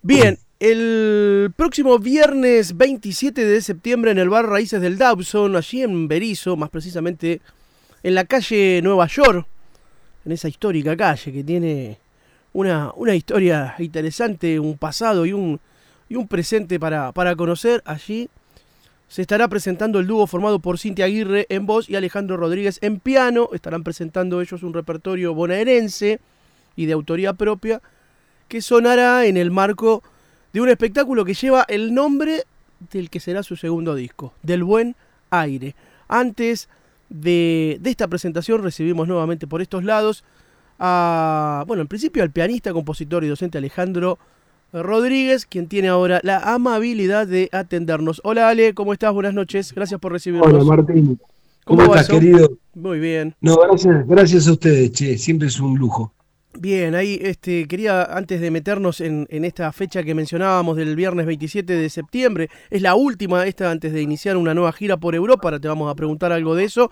Bien, el próximo viernes 27 de septiembre en el bar Raíces del Dawson, allí en Berisso, más precisamente en la calle Nueva York, en esa histórica calle que tiene una historia interesante, un pasado y un presente para conocer. Allí se estará presentando el dúo formado por Cintia Aguirre en voz y Alejandro Rodríguez en piano. Estarán presentando ellos un repertorio bonaerense y de autoría propia que sonará en el marco de un espectáculo que lleva el nombre del que será su segundo disco, Del Buen Aire. Antes de esta presentación recibimos nuevamente por estos lados en principio al pianista, compositor y docente Alejandro Rodríguez, quien tiene ahora la amabilidad de atendernos. Hola Ale, ¿cómo estás? Buenas noches, gracias por recibirnos. Hola Martín, ¿Cómo estás, querido? Muy bien. No, gracias a ustedes, che, siempre es un lujo. Bien, ahí quería, antes de meternos en esta fecha que mencionábamos del viernes 27 de septiembre, es la última antes de iniciar una nueva gira por Europa, ahora te vamos a preguntar algo de eso.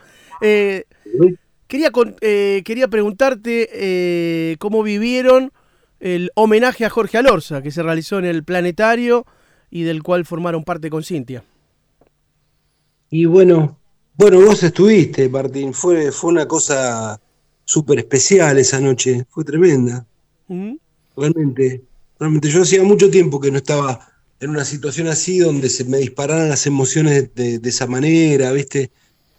Quería preguntarte cómo vivieron el homenaje a Jorge Alorza que se realizó en el Planetario y del cual formaron parte con Cintia. Y bueno, vos estuviste, Martín, fue una cosa súper especial esa noche, fue tremenda. Realmente yo hacía mucho tiempo que no estaba en una situación así donde se me dispararan las emociones de esa manera, ¿viste?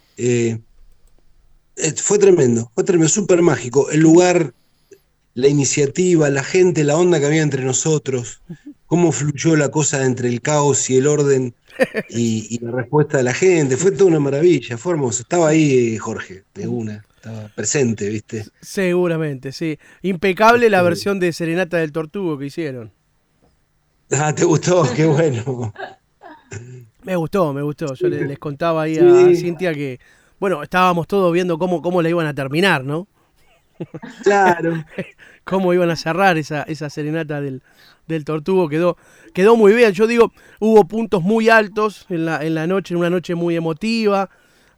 Fue tremendo, súper mágico. El lugar, la iniciativa, la gente, la onda que había entre nosotros, cómo fluyó la cosa entre el caos y el orden y la respuesta de la gente, fue toda una maravilla, fue hermoso. Estaba ahí Jorge, estaba presente, ¿viste? Seguramente, sí. Impecable la versión de Serenata del Tortugo que hicieron. Ah, ¿te gustó? Qué bueno. Me gustó. Yo les contaba ahí a Cintia que, bueno, estábamos todos viendo cómo la iban a terminar, ¿no? Claro. Cómo iban a cerrar esa serenata del Tortugo, quedó muy bien. Yo digo, hubo puntos muy altos en la noche, en una noche muy emotiva,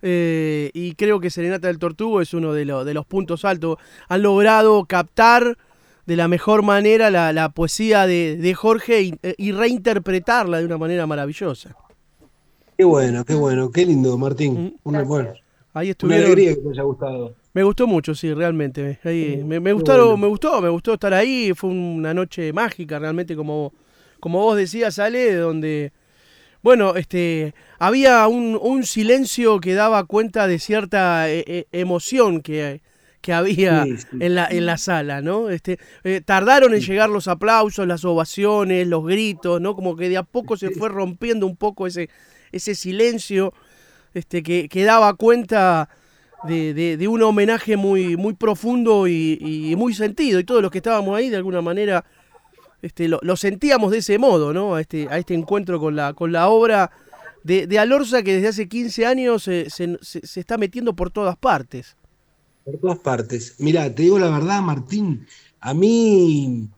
y creo que Serenata del Tortugo es uno de los puntos altos. Han logrado captar de la mejor manera la poesía de Jorge y reinterpretarla de una manera maravillosa. Qué bueno, qué lindo, Martín. Ahí estuvieron. Una alegría que te haya gustado. Me gustó mucho, sí, realmente. Me gustó estar ahí. Fue una noche mágica, realmente, como vos decías, Ale, donde, bueno, había un silencio que daba cuenta de cierta emoción que había en la sala, ¿no? Tardaron en llegar los aplausos, las ovaciones, los gritos, ¿no? Como que de a poco se fue rompiendo un poco ese silencio que daba cuenta de un homenaje muy, muy profundo y muy sentido, y todos los que estábamos ahí de alguna manera lo sentíamos de ese modo, ¿no? A este encuentro con la obra de Alorza, que desde hace 15 años se está metiendo por todas partes. Por todas partes. Mirá, te digo la verdad, Martín, a mí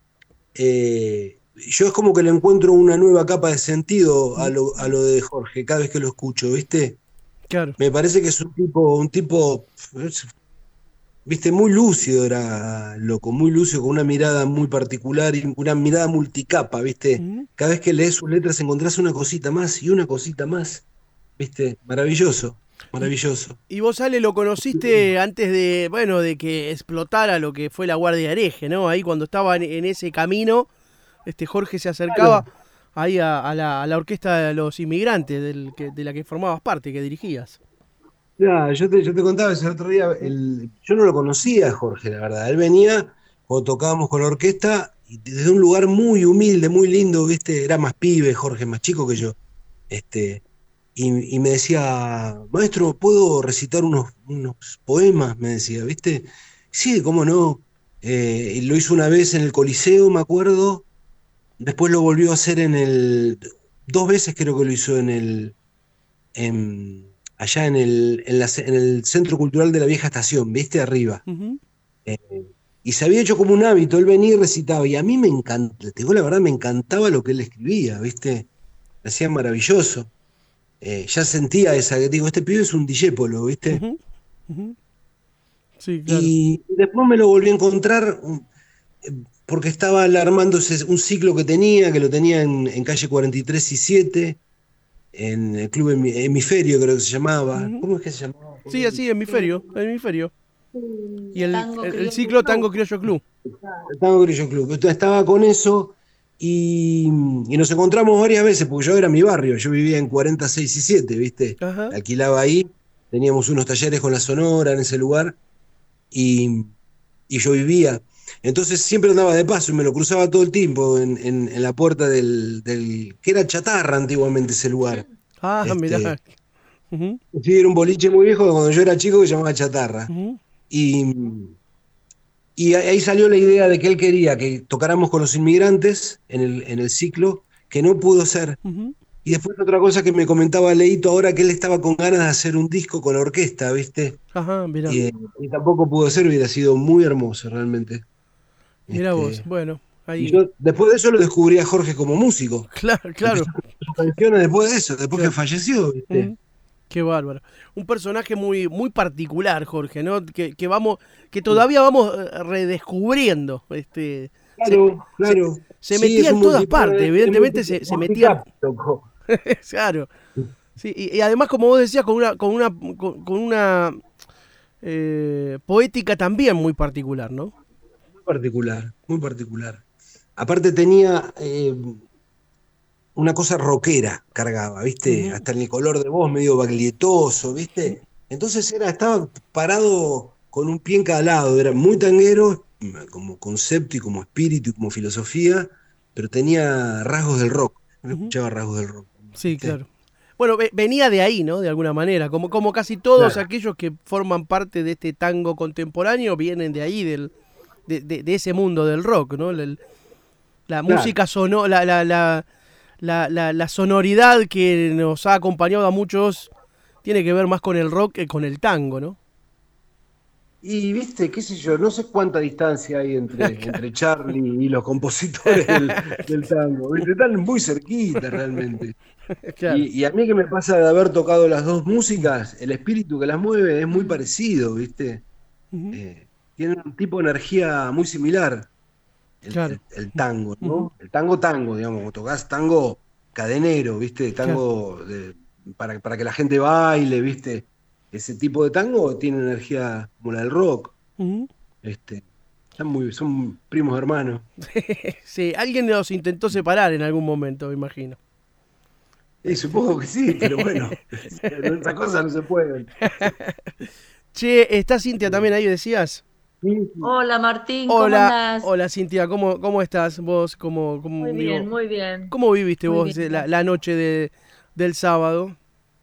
yo es como que le encuentro una nueva capa de sentido a lo de Jorge cada vez que lo escucho, ¿viste? Claro. Me parece que es un tipo, viste, muy lúcido, era loco, muy lúcido, con una mirada muy particular y una mirada multicapa, viste. Cada vez que lees sus letras encontrás una cosita más y una cosita más, viste, maravilloso. Y vos, Ale, lo conociste antes de que explotara lo que fue la Guardia Hereje, ¿no? Ahí cuando estaba en ese camino, Jorge se acercaba ahí a la orquesta de los inmigrantes de la que formabas parte, que dirigías. Ya, yo te contaba ese otro día, yo no lo conocía a Jorge, la verdad. Él venía cuando tocábamos con la orquesta y desde un lugar muy humilde, muy lindo, ¿viste? Era más pibe, Jorge, más chico que yo. Y me decía, maestro, ¿puedo recitar unos poemas? Me decía, ¿viste? Sí, cómo no. Y lo hizo una vez en el Coliseo, me acuerdo. Después lo volvió a hacer dos veces creo que lo hizo allá en el Centro Cultural de la Vieja Estación, ¿viste? Arriba. Y se había hecho como un hábito, él venía y recitaba. Y a mí me encanta, te digo la verdad, me encantaba lo que él escribía, ¿viste? Lo hacía maravilloso. Ya sentía digo, este pibe es un dijépolo, ¿viste? Sí, claro. Y después me lo volví a encontrar porque estaba armándose un ciclo que lo tenía en calle 43 y 7, en el Club Hemisferio, creo que se llamaba. Ujú. ¿Cómo es que se llamaba? Sí, así, hemisferio, hemisferio. Y Tango el Criollo ciclo Tango Club. Criollo Club. El Tango Grillo Club. Entonces estaba con eso y nos encontramos varias veces, porque yo era mi barrio, yo vivía en 46 y 7, ¿viste? Ajá. Alquilaba ahí, teníamos unos talleres con la Sonora en ese lugar y, y yo vivía. Entonces siempre andaba de paso y me lo cruzaba todo el tiempo en la puerta que era Chatarra antiguamente ese lugar. Ah, mirá. Este, Ujú, sí, era un boliche muy viejo cuando yo era chico que se llamaba Chatarra. ujú, Y, y ahí salió la idea de que él quería que tocáramos con los inmigrantes en el ciclo, que no pudo ser. ujú. Y después otra cosa que me comentaba Leito ahora, que él estaba con ganas de hacer un disco con la orquesta, ¿viste? Ajá, mirá. Y tampoco pudo ser, hubiera sido muy hermoso realmente. Mirá vos. Este, Bueno, y ahí. yo después de eso lo descubrí a Jorge como músico. Claro, Empecé claro, a escuchar sus canciones después de eso, después que claro. falleció, ¿viste? Ujú. Qué bárbaro. Un personaje muy, muy particular, Jorge, ¿no? Que vamos, que todavía vamos redescubriendo. Se, Claro, se, claro. se Sí, metía es en un todas partes, evidentemente se metía. multicap, loco. Claro. Sí, y además, como vos decías, con una poética también muy particular, ¿no? Muy particular, muy particular. Aparte tenía una cosa rockera, cargaba, ¿viste? Ujú, Hasta en el color de voz medio baglietoso, ujú, ¿viste? Entonces estaba parado con un pie en cada lado, era muy tanguero, como concepto y como espíritu y como filosofía, pero tenía rasgos del rock. Yo ujú. escuchaba rasgos del rock, Sí, ¿viste? claro. Bueno, venía de ahí, ¿no? De alguna manera. Como casi todos Claro, aquellos que forman parte de este tango contemporáneo vienen de ahí, de ese mundo del rock, ¿no? La claro. música sonó, la sonoridad que nos ha acompañado a muchos tiene que ver más con el rock que con el tango, ¿no? Y viste, qué sé yo, no sé cuánta distancia hay entre Charlie y los compositores del tango, ¿viste? Están muy cerquita realmente. Claro. Y a mí que me pasa de haber tocado las dos músicas, el espíritu que las mueve es muy parecido, ¿viste? Ujú, Tienen un tipo de energía muy similar, claro. el tango, Ujú, ¿no? El tango, digamos, cuando tocas tango cadenero, ¿viste? claro. Para que la gente baile, ¿viste? Ese tipo de tango tiene energía como la del rock, Ujú. este, son primos hermanos. Sí, alguien nos intentó separar en algún momento, me imagino. Y supongo que sí, pero bueno, esas cosas no se pueden. Che, ¿está Cintia también ahí, decías? Sí, sí. Hola Martín, ¿cómo Hola, andás? hola Cintia, ¿cómo estás vos? Muy bien, Digo, muy bien. cómo viviste Muy vos bien, la gracias. noche del sábado?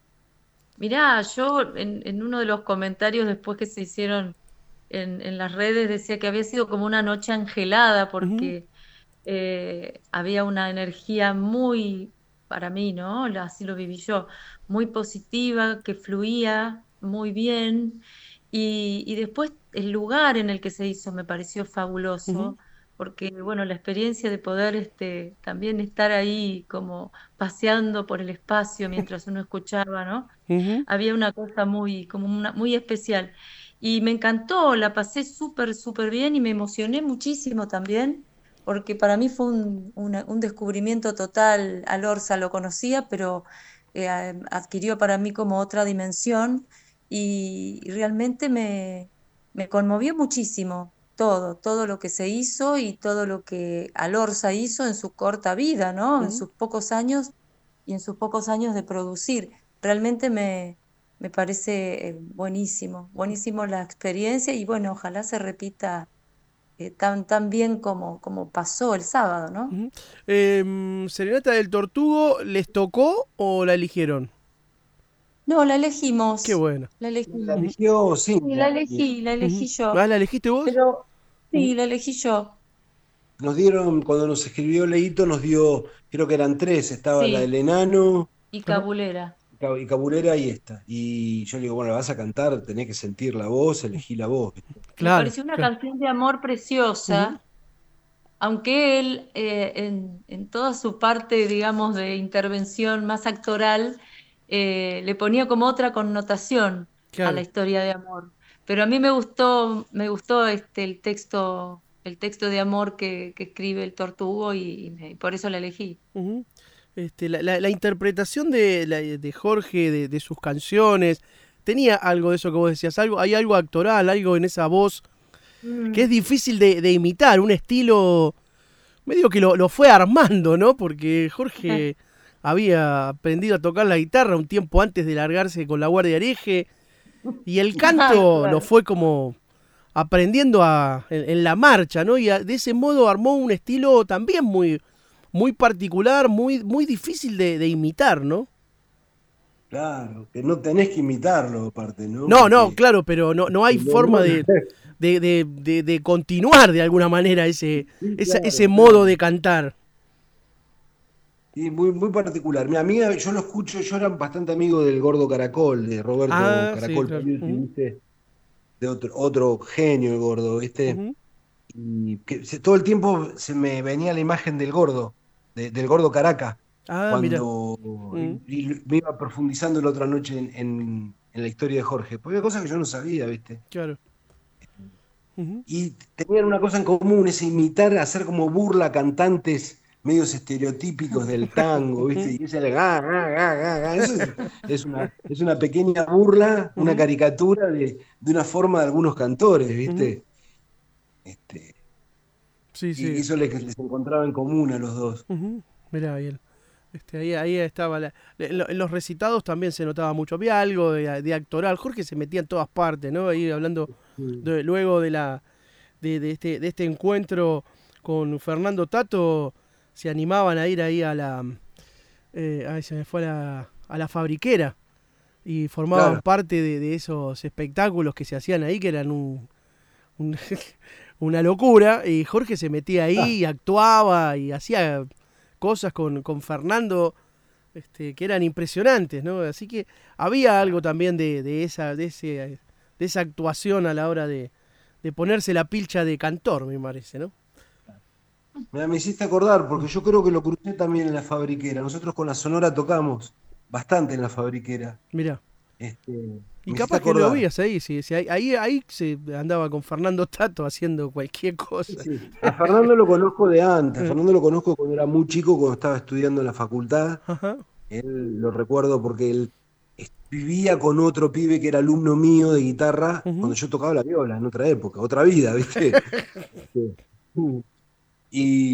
Mirá, yo en uno de los comentarios después que se hicieron en las redes decía que había sido como una noche angelada Ujú, porque había una energía muy, para mí, ¿no? Así lo viví yo, muy positiva, que fluía muy bien. Y después el lugar en el que se hizo me pareció ujú, fabuloso, porque, bueno, la experiencia de poder también estar ahí como paseando por el espacio mientras uno escuchaba, ¿no? ujú, Había una cosa muy, como una, muy especial. Y me encantó, la pasé súper, súper bien y me emocioné muchísimo también porque para mí fue un descubrimiento total. A Lorza lo conocía, pero adquirió para mí como otra dimensión y realmente me conmovió muchísimo todo, todo lo que se hizo y todo lo que Alorza hizo en su corta vida, ¿no? En ujú. sus pocos años y en sus pocos años de producir. Realmente me parece buenísimo, buenísimo la experiencia y bueno, ojalá se repita tan bien como pasó el sábado, ¿no? Ujú. ¿Serenata del Tortugo les tocó o la eligieron? No, Qué buena. la La elegimos. Ujú, eligió Sí, Cintia. la ujú. elegí Ah, yo, ¿la elegiste vos? pero Ujú, sí, la elegí yo, Nos dieron, cuando nos escribió Leito, nos dio, creo que eran tres, estaba la sí, del enano, y ajá, Cabulera. y Caburera y esta. Y yo le digo, bueno, la vas a cantar, tenés que sentir la voz, elegí la voz, ¿viste? Me claro, pareció una claro. canción de amor Ujú, preciosa, aunque él en toda su parte, digamos, de intervención más actoral, le ponía como otra connotación a la claro. historia de amor. Pero a mí me gustó el texto el texto de amor que escribe el Tortugo y por eso la elegí. Ujú. La interpretación de Jorge, de sus canciones, tenía algo de eso que vos decías, hay algo actoral, algo en esa voz que es Mm. difícil de imitar, un estilo medio que lo fue armando, ¿no? Porque Jorge había aprendido a tocar la guitarra un tiempo antes de largarse con la Guardia Hereje, y el canto lo Claro. fue como aprendiendo en la marcha, ¿no? Y de ese modo armó un estilo también muy particular, muy difícil de imitar, ¿no? Claro, que no tenés que imitarlo aparte, ¿no? No, Porque claro, pero no hay no, forma no, de continuar de alguna manera sí, ese claro, modo claro. de cantar. Y muy particular. Mi amiga, yo lo escucho, yo era bastante amigo del Gordo Caracol, de Roberto Ah, sí, Caracol claro. Paliuti, Ujú, ¿viste? De otro genio el Gordo, ¿viste? ujú. Y que todo el tiempo se me venía la imagen del Gordo, del Gordo Caracas, Ah, mira. cuando Mm, y me iba profundizando la otra noche en la historia de Jorge. Porque había cosas que yo no sabía, ¿viste? claro. Ujú, Y tenían una cosa en común, es imitar, hacer como burla a cantantes medios estereotípicos del tango, ¿viste? ujú, Y ese eso es una pequeña burla, una ujú, caricatura de una forma de algunos cantores, ujú. ¿viste? Este, Sí, y sí. eso les encontraba en común a los dos. Ujú. Mirá bien. Ahí estaba. En los recitados también se notaba mucho. Había algo de actoral. Jorge se metía en todas partes, ¿no? Ahí hablando Sí. luego de este encuentro con Fernando Tato, se animaban a ir ahí ay, se me fue a la fabriquera. Y formaban Claro. parte de esos espectáculos que se hacían ahí, que eran un- una locura. Y Jorge se metía ahí Ah, y actuaba y hacía cosas con Fernando, que eran impresionantes, ¿no? Así que había algo también de esa actuación a la hora de ponerse la pilcha de cantor, me parece, ¿no? mira, me hiciste acordar, porque yo creo que lo crucé también en la fabriquera. Nosotros con la Sonora tocamos bastante en la fabriquera. Mirá. Y Me hiciste capaz que lo acordar. vías ahí, si ahí se andaba con Fernando Tato haciendo cualquier Sí, cosa. sí. A Fernando lo conozco de antes. A Fernando lo conozco cuando era muy chico, cuando estaba estudiando en la facultad. Ajá. Él lo recuerdo porque él vivía con otro pibe que era alumno mío de guitarra cuando Ujú. yo tocaba la viola en otra época, otra vida, ¿viste? Sí. Y,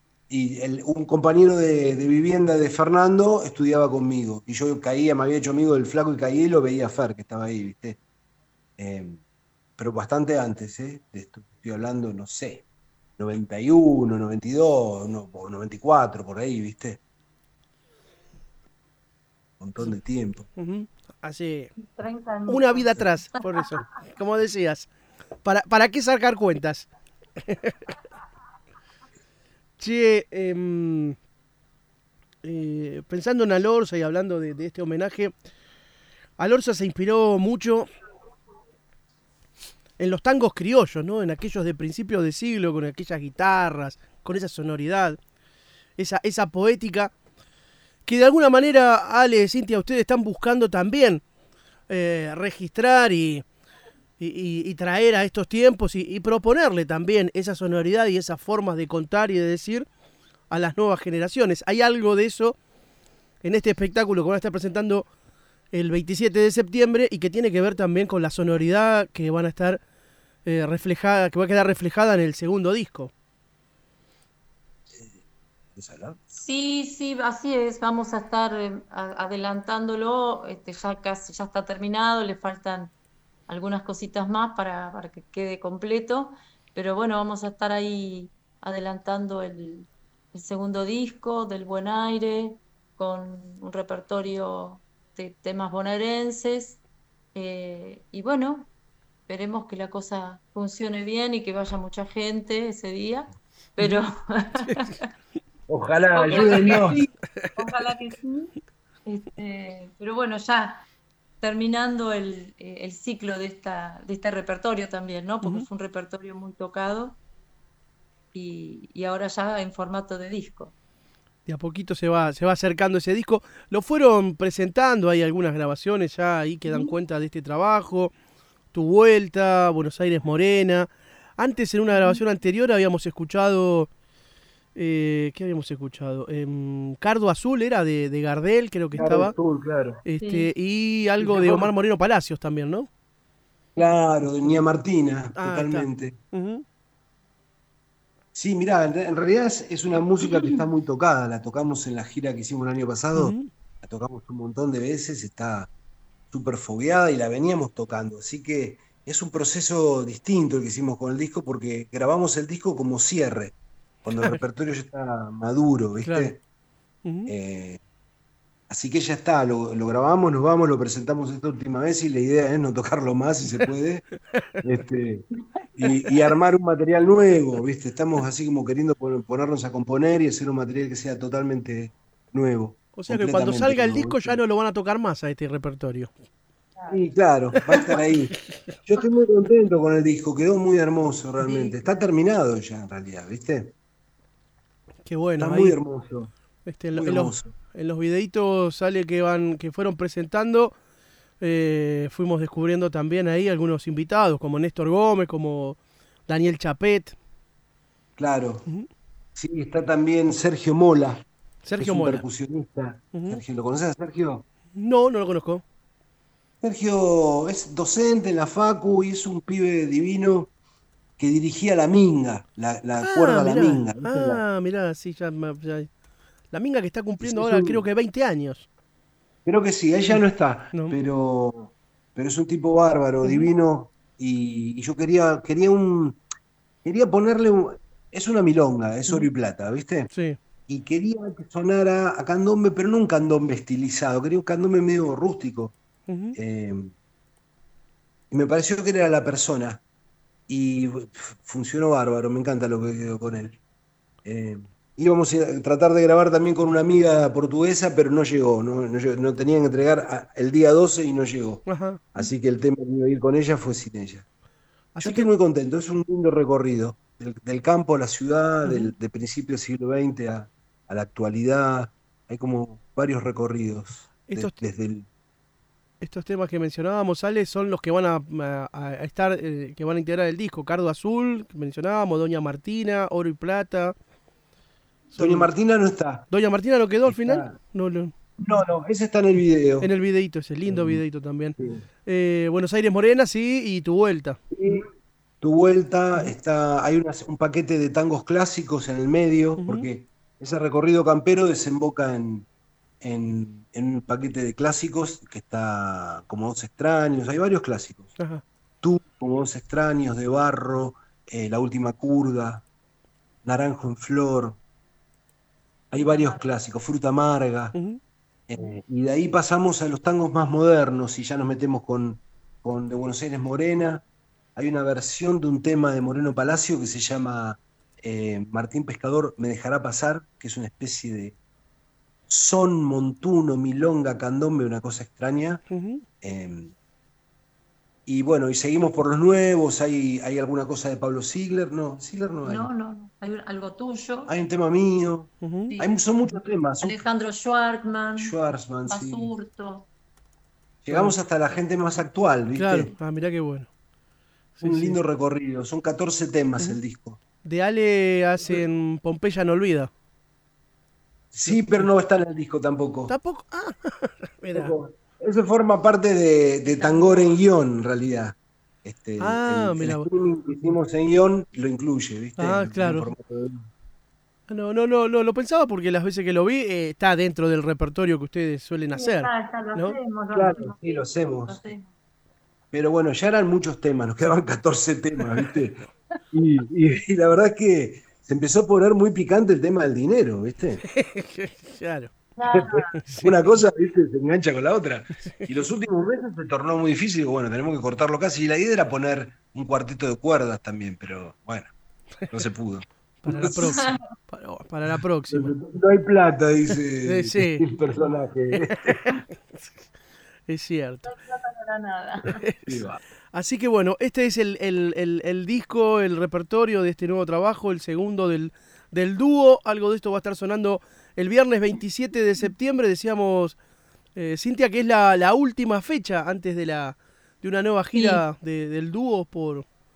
un compañero de vivienda de Fernando estudiaba conmigo. Y yo caía, me había hecho amigo del flaco y caí y lo veía a Fer, que estaba ahí, ¿viste? Eh, pero bastante antes, ¿eh? De esto estoy hablando, no sé, 91, 92, o 94, por ahí, ¿viste? Un montón de tiempo. Ujú. Hace 30 una vida añitos. atrás, por eso. Como decías. ¿Para qué sacar cuentas? Che, pensando en Alorza y hablando de este homenaje, Alorza se inspiró mucho en los tangos criollos, ¿no? En aquellos de principios de siglo, con aquellas guitarras, con esa sonoridad, esa poética, que de alguna manera, Ale, Cintia, ustedes están buscando también registrar y traer a estos tiempos y proponerle también esa sonoridad y esas formas de contar y de decir a las nuevas generaciones. Hay algo de eso en este espectáculo que van a estar presentando el 27 de septiembre y que tiene que ver también con la sonoridad que van a estar reflejada, que va a quedar reflejada en el segundo disco. ¿Es hablar? Sí, sí, así es. Vamos a estar adelantándolo. Ya casi ya está terminado. Le faltan algunas cositas más para que quede completo. Pero bueno, vamos a estar ahí adelantando el segundo disco del Buen Aire con un repertorio de temas bonaerenses. Y bueno, esperemos que la cosa funcione bien y que vaya mucha gente ese día. Pero Ujú. Ojalá, ojalá que ayúdennos. sí, ojalá que sí. Pero bueno, ya terminando el ciclo de este repertorio también, ¿no? Porque Ujú. fue un repertorio muy tocado y ahora ya en formato de disco. De a poquito se va acercando ese disco. Lo fueron presentando, hay algunas grabaciones ya ahí que dan Ujú. cuenta de este trabajo. Tu vuelta, Buenos Aires Morena. Antes, en una grabación anterior, habíamos escuchado... ¿qué habíamos escuchado? Cardo Azul era de Gardel, creo que Claro, estaba. Azul, claro. Sí. Y algo Sí, de fue- Omar Moreno Palacios también, ¿no? Claro, de Nia Martina, Ah, está. totalmente. Ujú, Sí, mirá, en realidad es una música que está muy tocada. La tocamos en la gira que hicimos el año pasado. ujú. La tocamos un montón de veces, está súper fogueada y la veníamos tocando. Así que es un proceso distinto el que hicimos con el disco porque grabamos el disco como cierre, cuando el Claro, repertorio ya está maduro, claro. ¿viste? Ujú. Eh, Así que ya está, lo grabamos, nos vamos, lo presentamos esta última vez y la idea es no tocarlo más si se puede, este, y armar un material nuevo, ¿viste? Estamos así como queriendo ponernos a componer y hacer un material que sea totalmente nuevo, O sea que cuando completamente salga el nuevo, disco ya ¿viste? no lo van a tocar más a este repertorio. Y claro, va a estar ahí. Yo estoy muy contento con el disco, quedó muy hermoso realmente. Sí. Está terminado ya en realidad, ¿viste? Qué Está bueno, muy ahí hermoso, muy en hermoso. los videitos sale que fueron presentando. Fuimos descubriendo también ahí algunos invitados, como Néstor Gómez, como Daniel Chapet. Claro. Ujú. Sí, está también Sergio Mola, que es Sergio un Mola. percusionista. Ujú. Sergio, ¿lo conoces a Sergio? No, no lo conozco. Sergio es docente en la Facu y es un pibe divino que dirigía la minga, la cuerda a la minga. ¿Viste? Mirá, sí, la minga que está cumpliendo Es ahora creo un, que 20 años. creo que sí, ella no está, No. pero es un tipo bárbaro, Ujú. divino, y yo quería ponerle es una milonga, es oro Ujú. y plata, ¿viste? Sí. Y quería que sonara a candombe, pero no un candombe estilizado, quería un candombe medio rústico. Ujú. Eh, y me pareció que era la persona. Y funcionó bárbaro, me encanta lo que quedó con él. Eh, Íbamos a tratar de grabar también con una amiga portuguesa, pero no llegó, no tenían que entregar el día 12 y no llegó. Ajá. Así que el tema que iba a ir con ella fue sin ella. Yo Así estoy que, muy contento, es un lindo recorrido del campo a la ciudad, ujú, de principio del siglo XX a la actualidad. Hay como varios recorridos estos, desde el... estos temas que mencionábamos, Ale, son los que van a estar, que van a integrar el disco. Cardo Azul, que mencionábamos, Doña Martina, Oro y Plata. Doña Son... Martina no está. ¿Doña Martina no quedó al final? Está... No, no. No, no, ese está en el En video. el videito, ese lindo Eh, videito también. sí. Buenos Aires Morena, sí, y Tu Vuelta. Y tu vuelta, Ujú, hay un paquete de tangos clásicos en el medio, ujú, porque ese recorrido campero desemboca en un paquete de clásicos que está como Dos extraños, hay varios clásicos. ajá, Tú, como Dos extraños, de Barro, La última curda, Naranjo en flor, hay varios clásicos, Fruta amarga, ujú. y de ahí pasamos a los tangos más modernos y ya nos metemos con de Buenos Aires Morena. Hay una versión de un tema de Moreno Palacio que se llama Martín Pescador me dejará pasar, que es una especie de son, montuno, milonga, candombe, una cosa extraña. Ujú. Eh, y bueno, y seguimos por los nuevos, hay alguna cosa de Pablo Ziegler, no, Ziegler no hay. No, no, no. Hay algo tuyo. Hay un tema mío, Ujú. Sí. son muchos temas, son Alejandro Schwartzman, Schwarzman, sí. Basurto. Bueno, Llegamos hasta la gente más actual, claro. ¿viste? Ah, mirá qué bueno. Sí, Un sí. lindo recorrido, son 14 temas Ujú. el disco. De Ale hacen Pompeya no olvida. Sí, pero no está en el disco tampoco. Tampoco. Ah, mira. Tampoco. Eso forma parte de Tangor en guión, en realidad. Ah, El mira. streaming que hicimos en guión lo incluye, ¿viste? Ah, En claro. formato de... No, no, no, lo pensaba porque las veces que lo vi está dentro del repertorio que ustedes suelen Sí, hacer, está, lo ¿no? hacemos, lo Claro, hacemos. sí, lo Lo hacemos. hacemos. Pero bueno, ya eran muchos temas, nos quedaban 14 temas, ¿viste? Y la verdad es que se empezó a poner muy picante el tema del dinero, ¿viste? Claro. Claro. Sí. Una cosa, ¿viste? Se engancha con la otra. Y los últimos meses se tornó muy difícil, bueno, tenemos que cortarlo casi. Y la idea era poner un cuarteto de cuerdas también, pero bueno, no se pudo. Para la próxima. Para la próxima. No hay plata, dice Sí, el personaje. es cierto. No para nada. Sí, va. Así que bueno, este es el disco, el repertorio de este nuevo trabajo, el segundo del dúo. Algo de esto va a estar sonando el viernes 27 de septiembre. Decíamos, Cintia, que es la última fecha antes de una nueva Sí, gira del dúo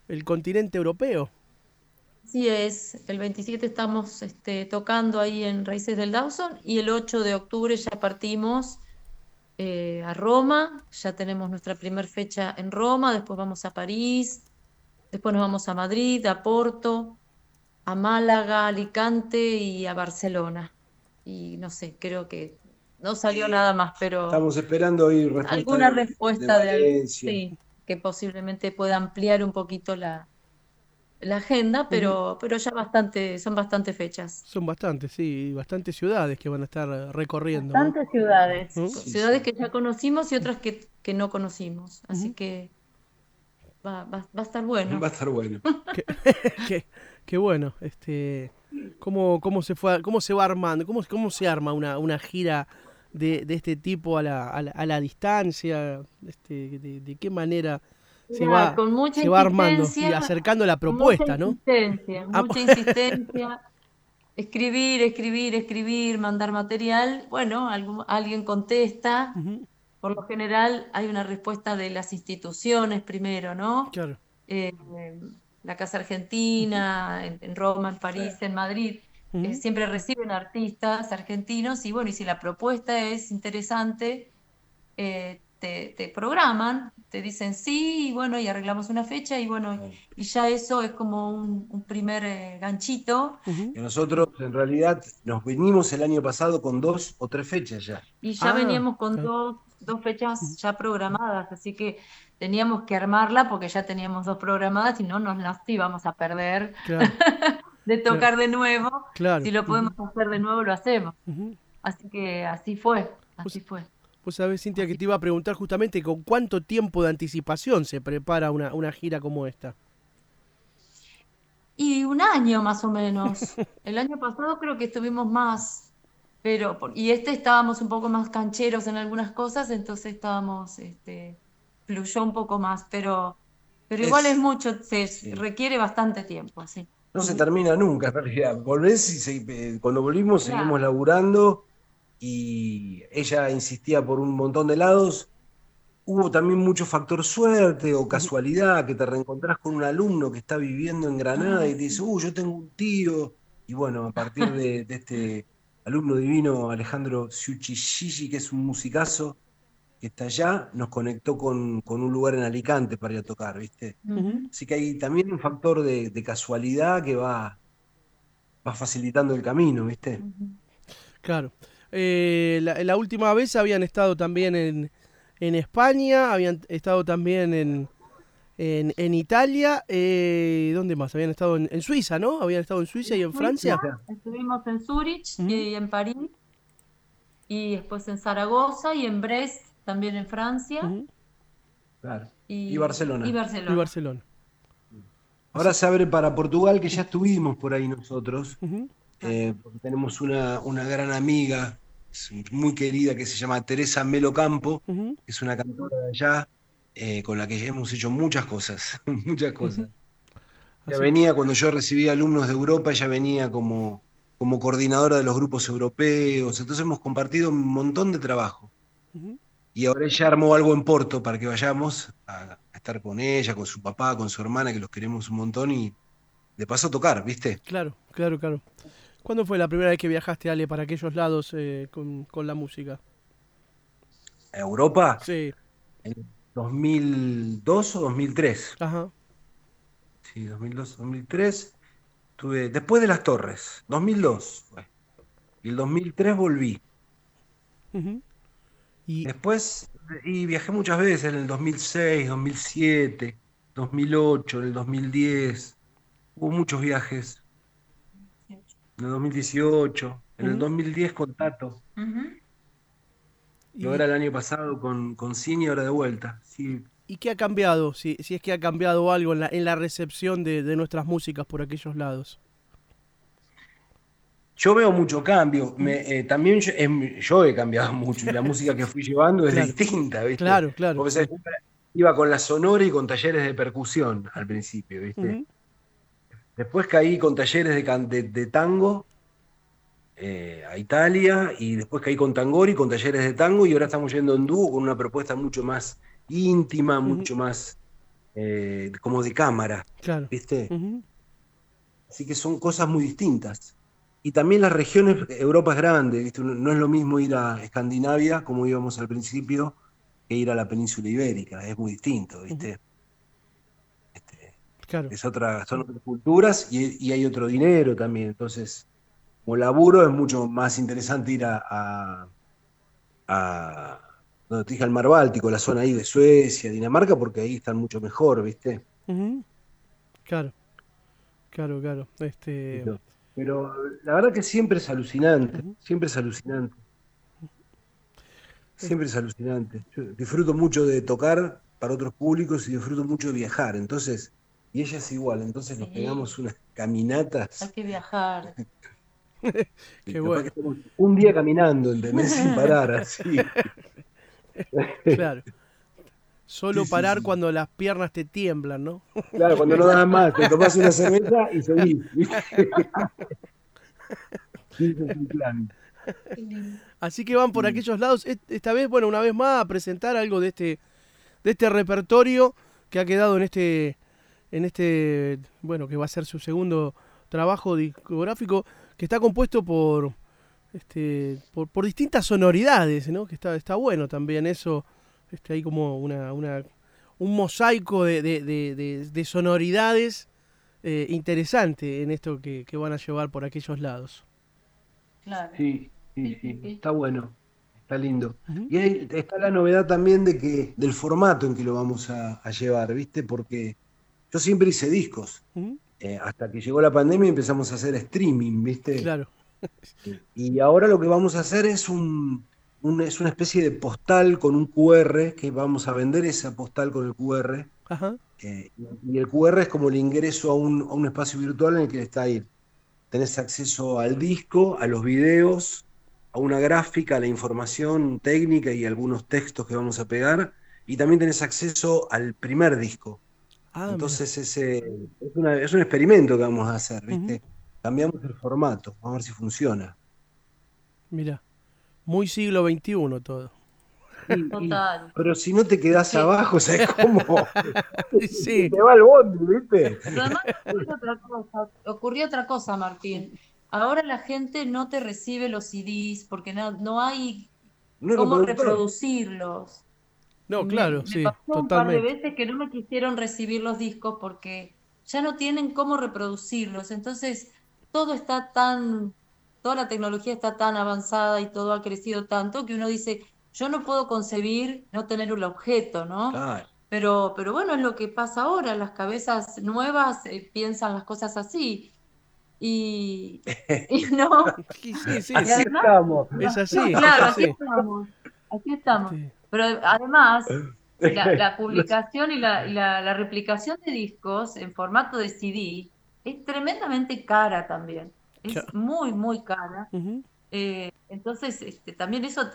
el continente europeo. Así es, el 27 estamos tocando ahí en Raíces del Dawson y el 8 de octubre ya partimos a Roma, ya tenemos nuestra primera fecha en Roma, después vamos a París, después nos vamos a Madrid, a Porto, a Málaga, Alicante y a Barcelona. Y no sé, creo que no salió nada más, pero Estamos esperando hoy respuesta alguna de respuesta Valencia. sí, que posiblemente pueda ampliar un poquito la agenda, pero ya son bastantes fechas. Son bastantes, sí, bastantes ciudades que van a estar recorriendo, ¿no? Bastantes ciudades, ¿Mm? ciudades que ya conocimos y otras que no conocimos, así Ujú. que va a estar bueno. Va a estar bueno. Qué bueno, cómo se va armando, cómo se arma una gira de este tipo a la distancia, de qué manera Mirá, con mucha se va armando y insistencia, acercando la con propuesta, ¿no? Ah, mucha insistencia, escribir, mandar material, bueno, alguien contesta, ujú, por lo general hay una respuesta de las instituciones primero, ¿no? claro. Eh, la Casa Argentina, en Roma, en París, en Madrid, Ujú, siempre reciben artistas argentinos y bueno, y si la propuesta es interesante, te programan, te dicen sí, y bueno, y arreglamos una fecha, y bueno, y ya eso es como un primer ganchito, ujú. Y nosotros en realidad nos vinimos el año pasado con 2 o 3 fechas ya. y ya Ah, veníamos con claro. dos fechas Ujú, ya programadas, así que teníamos que armarla porque ya teníamos dos programadas y no nos las íbamos a perder claro, de claro, tocar de nuevo. claro. Si lo podemos Ujú, hacer de nuevo, lo hacemos. ujú. Así que así fue, Vos, así fue. vos sabés, Cintia, que Así te iba a preguntar justamente con cuánto tiempo de anticipación se prepara una gira como esta. Y un año más o menos. El año pasado creo que estuvimos más, y estábamos un poco más cancheros en algunas cosas, entonces fluyó un poco más, pero igual es Es, mucho, sí. requiere bastante tiempo, sí. No se Ujú, termina nunca, en realidad. Volvés y cuando volvimos seguimos Claro. laburando y ella insistía por un montón de lados. Hubo también mucho factor suerte o ujú. casualidad, que te reencontrás con un alumno que está viviendo en Granada Ah, y te dice, sí. yo tengo un tío. Y bueno, a partir de este alumno divino, Alejandro Ciuchishishi, que es un musicazo que está allá, nos conectó con un lugar en Alicante para ir a tocar, ¿viste? Ujú, Ujú, Así que hay también un factor de casualidad que va facilitando el camino, ¿viste? ujú. claro. La última vez habían estado también en España, habían estado también en Italia. ¿Dónde más? Habían estado en Suiza, ¿no? Habían estado en Suiza y En en Suiza, Francia. Suiza. estuvimos en Zurich Ujú, y en París, y después en Zaragoza y en Brest, también en Francia, ujú. Claro. Y y Barcelona. Y Barcelona. Barcelona. Ahora Así. se abre para Portugal, que ya estuvimos por ahí nosotros, Ujú, porque tenemos una gran amiga, muy querida, que se llama Teresa Melo Campo, ujú, que es una cantora de allá, con la que hemos hecho muchas cosas, muchas ujú. cosas. Ella Así. venía, cuando yo recibía alumnos de Europa, ella venía como coordinadora de los grupos europeos, entonces hemos compartido un montón de trabajo. Ujú. Y ahora ella armó algo en Porto para que vayamos a estar con ella, con su papá, con su hermana, que los queremos un montón, y de paso tocar, ¿viste? Claro, claro, claro. ¿Cuándo fue la primera vez que viajaste, Ale, para aquellos lados con la música? A Europa, Sí, en 2002 o 2003. ajá. Sí, 2002, 2003. Después de las Torres, 2002 fue. Y el 2003 volví. Ujú. Y, Después, y viajé muchas veces en el 2006, 2007, 2008, en el 2010. Hubo muchos viajes. En el 2018, en el ujú. 2010 con Tato. Ujú. Y y, ahora el año pasado con Cini, ahora de vuelta. Sí, ¿Y qué ha cambiado? Si es que ha cambiado algo en la recepción de nuestras músicas por aquellos lados. yo veo mucho cambio. Ujú. También yo he cambiado mucho y la música que fui llevando es Claro, distinta, ¿viste? claro, claro. Porque siempre iba con la sonora y con talleres de percusión al principio, ¿viste? Ujú, Después caí con talleres de tango a Italia y después caí con Tangori, con talleres de tango y ahora estamos yendo en dúo con una propuesta mucho más íntima, ujú, mucho más como de cámara, Claro. ¿viste? Ujú. Así que son cosas muy distintas. Y también las regiones, Europa es grande, ¿viste? No es lo mismo ir a Escandinavia, como íbamos al principio, que ir a la península ibérica, es muy distinto, Ujú. ¿viste? Este, Claro. son otras culturas y hay otro dinero también. Entonces, como laburo es mucho más interesante ir a donde te dije, al Mar Báltico, la zona ahí de Suecia, Dinamarca, porque ahí están mucho mejor, ¿viste? Ujú. Claro, claro. Pero la verdad que siempre es alucinante, Ujú. siempre es alucinante. Es- Siempre es alucinante. Yo disfruto mucho de tocar para otros públicos y disfruto mucho de viajar. Entonces, y ella es igual. Entonces nos Sí, pegamos unas hay caminatas. que viajar. Qué Capaz que bueno. estamos un día caminando, ¿entendés? Sin parar, así. Claro. Solo Sí, sí, parar sí. cuando las piernas te tiemblan, ¿no? Claro, cuando no das más, te tomás una cerveza y seguís, ¿viste? Sí, ese es el plan. Qué lindo. Así que van por Sí. aquellos lados. Esta vez, bueno, una vez más a presentar algo de este repertorio que ha quedado bueno, que va a ser su segundo trabajo discográfico, que está compuesto por distintas sonoridades, ¿no? Que está bueno también eso. Hay como un mosaico de sonoridades interesante en esto que van a llevar por aquellos lados. Claro. Sí, sí, Sí, sí, sí, sí. está bueno, está lindo. Ujú, Y ahí está la novedad también del formato en que lo vamos a llevar, ¿viste? Porque yo siempre hice discos, ujú. hasta que llegó la pandemia y empezamos a hacer streaming, ¿viste? Claro. Y ahora lo que vamos a hacer es es una especie de postal con un QR, que vamos a vender esa postal con el QR, Ajá. y el QR es como el ingreso a un espacio virtual en el que está ahí. Tenés acceso al disco, a los videos, a una gráfica, a la información técnica y algunos textos que vamos a pegar, y también tenés acceso al primer disco. Ah, mira. Entonces es un experimento que vamos a hacer, Ujú. ¿viste? Cambiamos el formato, vamos a ver si funciona. Mira. Muy siglo XXI todo. Total. Pero si no te quedás Que, abajo, ¿sabes cómo? Se Sí. te va el bondi, ¿viste? pero además ocurrió otra cosa, Martín. Ahora la gente no te recibe los CDs porque no hay No es cómo reproductor. reproducirlos. No, claro, Me sí, pasó un par de totalmente. veces que no me quisieron recibir los discos porque ya no tienen cómo reproducirlos. Entonces, todo está tan, toda la tecnología está tan avanzada y todo ha crecido tanto que uno dice, yo no puedo concebir no tener un objeto, ¿no? Claro. Pero bueno, es lo que pasa ahora, las cabezas nuevas piensan las cosas así. Y, y no, Sí, sí, sí, y Así sí. además, estamos. Es no, así, es claro, así. aquí estamos. Este, Pero además, la publicación y la replicación de discos en formato de CD es tremendamente cara también. Es claro. muy, muy cara. Ujú. Entonces, también eso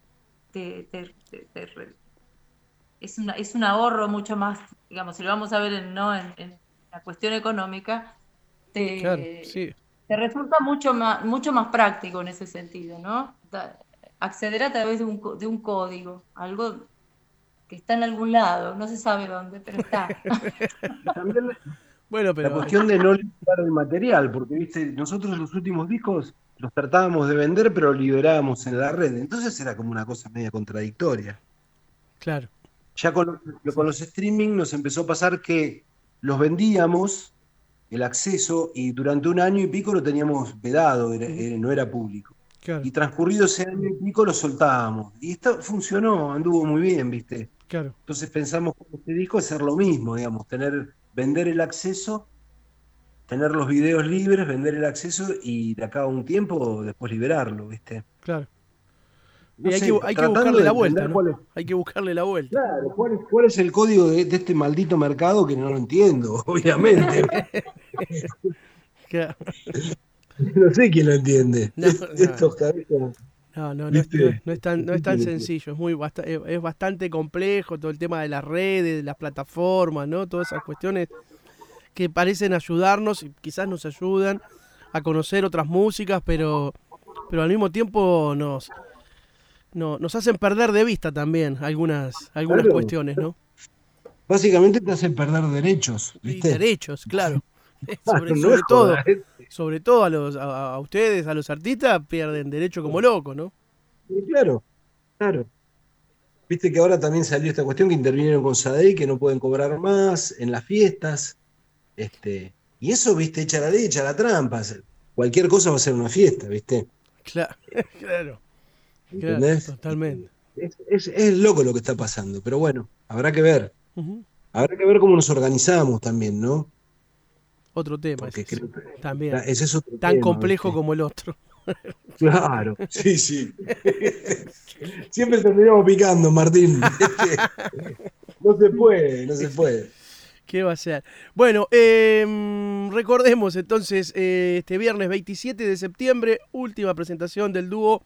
es un ahorro mucho más, digamos, si lo vamos a ver en la cuestión económica, Claro, te, sí. te resulta mucho más práctico en ese sentido, ¿no? Acceder a través de un código, algo que está en algún lado, no se sabe dónde, pero está. Y también Bueno, la pero cuestión de no liberar el material, porque viste, nosotros los últimos discos los tratábamos de vender, pero liberábamos en la red. Entonces era como una cosa media contradictoria. claro. Ya con Sí. los streaming nos empezó a pasar que los vendíamos, el acceso, y durante un año y pico lo teníamos vedado, Ujú. no era público. Claro, Y transcurrido ese año y pico lo soltábamos. Y esto funcionó, anduvo muy bien, ¿viste? claro. Entonces pensamos con este disco hacer lo mismo, digamos, vender el acceso, tener los videos libres, vender el acceso y de acá a un tiempo después liberarlo, ¿viste? Claro. No Y sé, hay que tratando buscarle de la vuelta, entender ¿no? Hay que buscarle la vuelta. claro, cuál es el código de este maldito mercado que no lo entiendo, obviamente. Claro. No sé quién lo entiende. No, no, Estos cabezas, ¿viste? no es tan sencillo, es bastante complejo todo el tema de las redes, de las plataformas, ¿no? Todas esas cuestiones que parecen ayudarnos y quizás nos ayudan a conocer otras músicas, pero al mismo tiempo nos hacen perder de vista también algunas Claro. cuestiones, ¿no? básicamente te hace perder derechos, Y ¿viste? derechos, claro. Claro, Sobre, no es sobre todo, joda, sobre todo a ustedes, a los artistas, pierden derecho como locos, ¿no? claro, claro. Viste que ahora también salió esta cuestión que intervinieron con Sadei, que no pueden cobrar más en las fiestas. Y eso, viste, echa la ley, echa la trampa. Cualquier cosa va a ser una fiesta, ¿viste? Claro, claro, claro, ¿Entendés? totalmente. Es loco lo que está pasando, pero bueno, habrá que ver. Ujú. Habrá que ver cómo nos organizamos también, ¿no? Otro tema ese Porque es, creo que también. ese es otro Tan tema, complejo ¿viste? como el otro. Claro, sí, sí. Siempre terminamos picando, Martín. No se puede, no se puede. ¿Qué va a ser? Bueno, recordemos entonces, este viernes 27 de septiembre, última presentación del dúo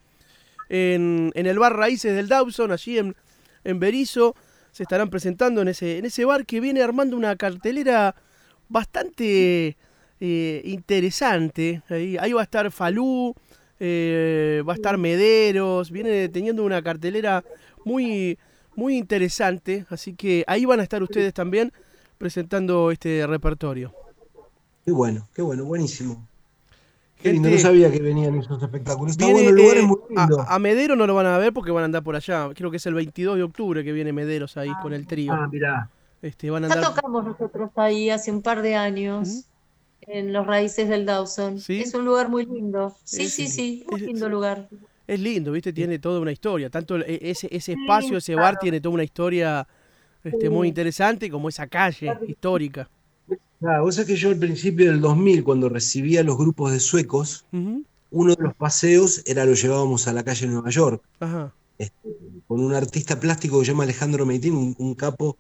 en el bar Raíces del Dawson, allí en Berisso. Se estarán presentando en ese bar que viene armando una cartelera bastante interesante. Ahí va a estar Falú, va a estar Mederos, viene teniendo una cartelera muy, muy interesante. Así que ahí van a estar ustedes también presentando este repertorio. Qué bueno, buenísimo. Qué lindo, no Gente, sabía que venían esos espectáculos. Está bueno, viene el lugar es muy lindo. a Medero no lo van a ver porque van a andar por allá. Creo que es el 22 de octubre que viene Mederos ahí con el trío. Ah, mirá. Van a Ya andar. tocamos nosotros ahí hace un par de ¿Mm? años, en los Raíces del Dawson. ¿Sí? Es un lugar muy lindo. Sí, Es, sí, sí, muy es, lindo lugar. es lindo, ¿viste? Tiene toda una historia. Tanto ese espacio, Sí, ese bar claro. tiene toda una historia muy Sí. interesante, como esa calle histórica. Ah, vos sabés que yo al principio del 2000, cuando recibía los grupos de suecos, Ujú. uno de los paseos lo llevábamos a la calle Nueva York, Ajá. este, con un artista plástico que se llama Alejandro Meitín, un capo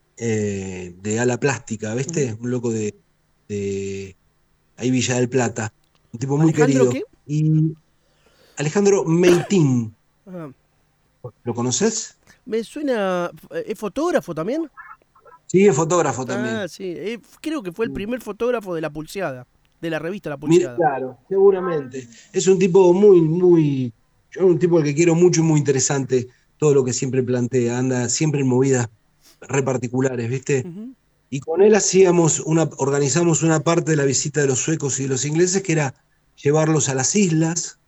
de ala plástica, Ujú. ¿viste? Un loco de ahí Villa del Plata, un tipo muy ¿Alejandro querido. qué? Y Alejandro Meitín, Ah, ¿lo conoces? me suena. ¿Es fotógrafo también? Sí, es fotógrafo Ah, también. sí. Creo que fue el primer fotógrafo de La Pulseada, de la revista La Mira, Pulseada. claro, seguramente. Es un tipo muy, muy, yo un tipo al que quiero mucho y muy interesante todo lo que siempre plantea, anda siempre en movidas re particulares, ¿viste? Ujú. Y con él organizamos una parte de la visita de los suecos y de los ingleses que era llevarlos a las islas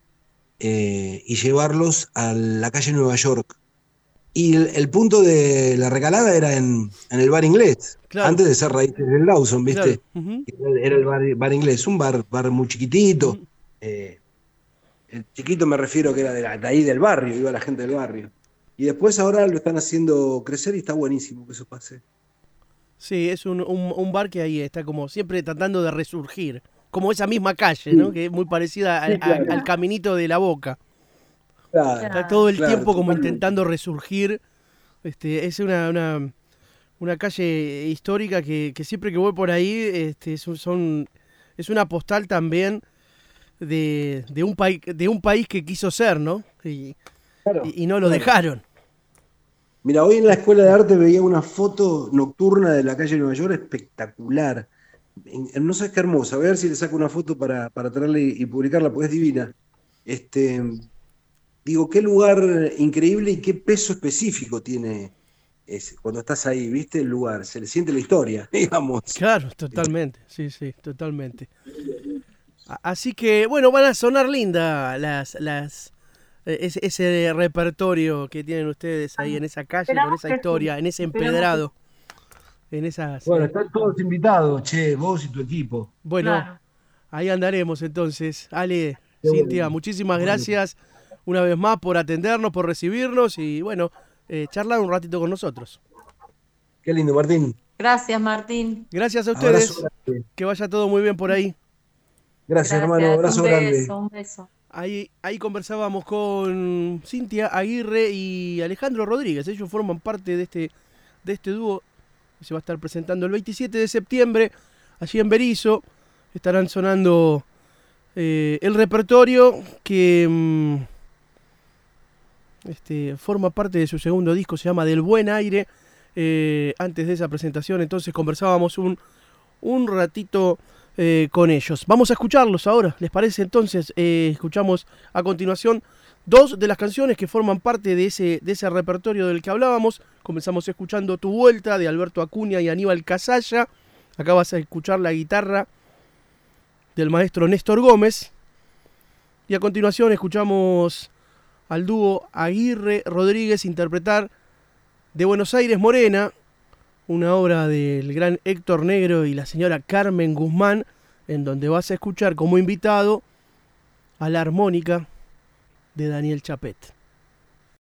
y llevarlos a la calle Nueva York. Y el punto de la recalada era en el bar inglés, Claro, antes de ser Raíces del Dawson, claro. ¿viste? Ujú, Era el bar inglés, un bar muy chiquitito. ujú. eh, el chiquito me refiero que era de ahí del barrio, iba la gente del barrio. Y después ahora lo están haciendo crecer y está buenísimo que eso pase. Sí, es un bar que ahí está como siempre tratando de resurgir. Como esa misma calle, ¿no? Sí, Que es muy parecida sí, claro, al caminito de la Boca. claro, Está todo Claro. el claro, tiempo como totalmente. intentando resurgir. Es una calle histórica que siempre que voy por ahí es una postal también de un país que quiso ser, ¿no? Claro, Y no lo claro. dejaron. Mira, hoy en la escuela de arte veía una foto nocturna de la calle Nueva York espectacular. No sabes qué hermosa. Voy a ver si le saco una foto para traerla y publicarla, porque es divina. Este, digo, qué lugar increíble y qué peso específico tiene cuando estás ahí, ¿viste? El lugar, se le siente la historia, digamos. Claro, totalmente. Sí, sí, totalmente. Así que, bueno, van a sonar lindas ese repertorio que tienen ustedes ahí en esa calle, con Esperamos esa que sí. historia, en ese Esperamos que sí. empedrado, en esas... Bueno, están todos invitados, che, vos y tu equipo. Bueno, Claro. ahí andaremos entonces. Ale, Qué Cintia, bueno. muchísimas Bueno, gracias una vez más por atendernos, por recibirnos y bueno, charlar un ratito con nosotros. qué lindo, Martín. Gracias, Martín. Gracias a Abrazo ustedes, grande. que vaya todo muy bien por ahí. Gracias, hermano. Gracias. Un Abrazo grande. beso, un beso. Ahí conversábamos con Cintia Aguirre y Alejandro Rodríguez. Ellos forman parte de este dúo que se va a estar presentando el 27 de septiembre allí en Berisso. Estarán sonando el repertorio que forma parte de su segundo disco, se llama Del Buen Aire. Antes de esa presentación entonces conversábamos un ratito con ellos. Vamos a escucharlos ahora, ¿les parece? Entonces escuchamos a continuación 2 de las canciones que forman parte de ese repertorio del que hablábamos. Comenzamos escuchando Tu Vuelta, de Alberto Acuña y Aníbal Casalla. Acá vas a escuchar la guitarra del maestro Néstor Gómez. Y a continuación escuchamos al dúo Aguirre Rodríguez interpretar De Buenos Aires Morena, una obra del gran Héctor Negro y la señora Carmen Guzmán, en donde vas a escuchar como invitado a la armónica de Daniel Chapet.